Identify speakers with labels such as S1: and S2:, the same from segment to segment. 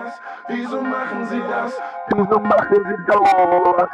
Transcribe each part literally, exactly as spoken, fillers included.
S1: das? Wieso machen sie das? Wieso machen sie das?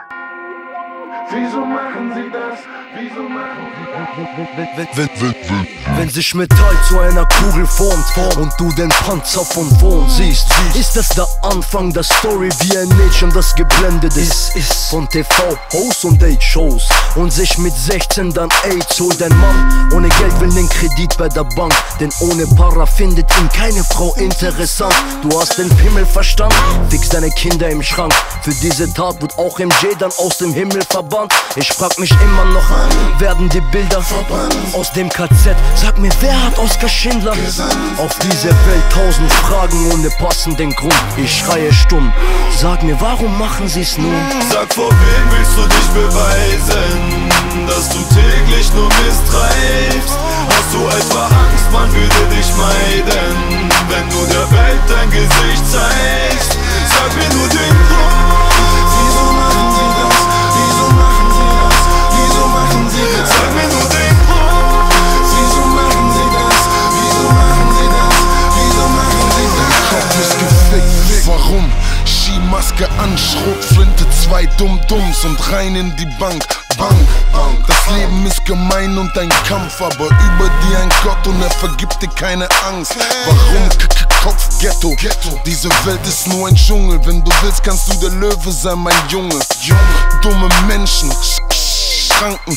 S1: Wieso machen sie das? Wieso machen sie das?
S2: Wenn, wenn, wenn, wenn sich Metall zu einer Kugel formt und du den Panzer von vorn siehst, ist das der Anfang der Story, wie ein Mädchen, das geblendet ist, ist von T V-Hosts und Date-Shows und sich mit sechzehn dann AIDS holt. Ein Mann ohne Geld will den Kredit bei der Bank, denn ohne Para findet ihn keine Frau interessant. Du hast den Himmel verstanden, fix deine Kinder im Schrank. Für diese Tat wird auch M J dann aus dem Himmel verbannt. Ich frag mich immer noch, werden die Bilder verbrannt aus dem K Z? Sag mir, wer hat Oskar Schindler gesandt? Auf diese Welt tausend Fragen ohne passenden Grund. Ich schreie stumm, sag mir, warum machen sie's nun?
S3: Sag, vor wem willst du dich beweisen, dass du täglich nur Mist treibst? Hast du etwa Angst, man würde dich meiden, wenn du der Welt dein Gesicht zeigst? Sag mir nur den Grund. Wieso machen sie das? Wieso machen sie das? Wieso machen sie das? Sag mir nur den Grund. Wieso machen sie das? Wieso machen sie das? Wieso machen sie das?
S4: Kopf ist gefickt, warum? Skimaske an, Schrotflinte, zwei Dumm-Dumms und rein in die Bank. Bank, Bank. Das Leben ist gemein und ein Kampf, aber über dir ein Gott und er vergibt dir keine Angst. Warum? Kopf Ghetto. Diese Welt ist nur ein Dschungel. Wenn du willst, kannst du der Löwe sein, mein Junge. Dumme Menschen, Schranken.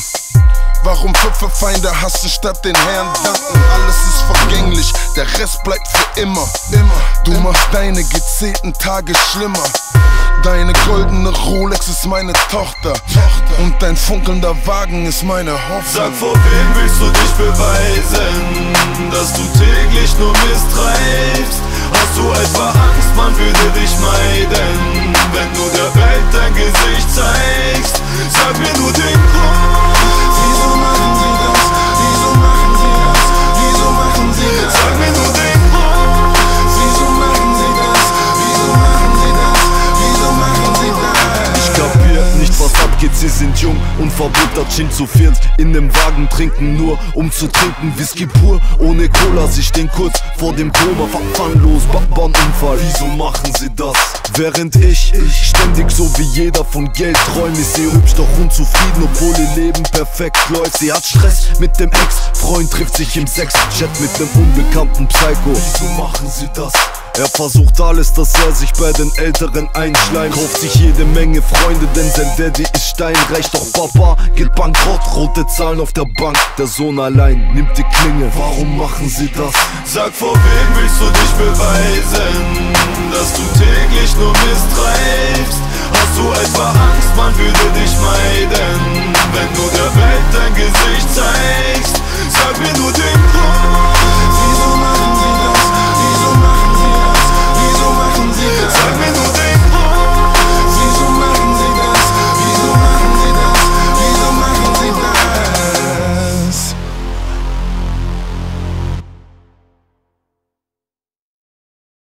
S4: Warum Pfefferfeinde hassen statt den Herrn danken? Alles ist vergänglich, der Rest bleibt für immer. Du machst deine gezählten Tage schlimmer. Deine goldene Rolex ist meine Tochter und dein funkelnder Wagen ist meine Hoffnung.
S3: Sag, vor wem willst du dich beweisen, dass du täglich nur Mist treibst? Hast du etwa Angst, man würde dich meiden, wenn du der Welt dein Gesicht zeigst? Sag mir nur den Grund. Wieso machen sie das? Wieso machen sie das? Wieso machen sie das? Sag mir nur den Grund. Wieso machen sie das? Wieso machen sie das? Wieso machen sie das?
S5: Ich kapier nicht, was abgeht, sie sind jung und verbuttert, Gin zu viert in nem Wagen trinken, nur um zu trinken. Whisky pur, ohne Cola, sie stehen kurz vor dem Koma, fanglos, Bahnunfall. Wieso machen sie das? Während ich, ich ständig so wie jeder von Geld träume. Ich seh hübsch, doch unzufrieden, obwohl ihr Leben perfekt läuft. Sie hat Stress mit dem Ex-Freund, trifft sich im Sex-Chat mit dem unbekannten Psycho. Wieso machen sie das? Er versucht alles, dass er sich bei den Älteren einschleimt. Kauft sich jede Menge Freunde, denn sein Daddy ist steinreich. Doch Papa geht bankrott, rote Zahlen auf der Bank. Der Sohn allein nimmt die Klinge, warum machen sie das?
S3: Sag, vor wem willst du dich beweisen, dass du täglich nur Mist treibst? Hast du etwa Angst, man würde dich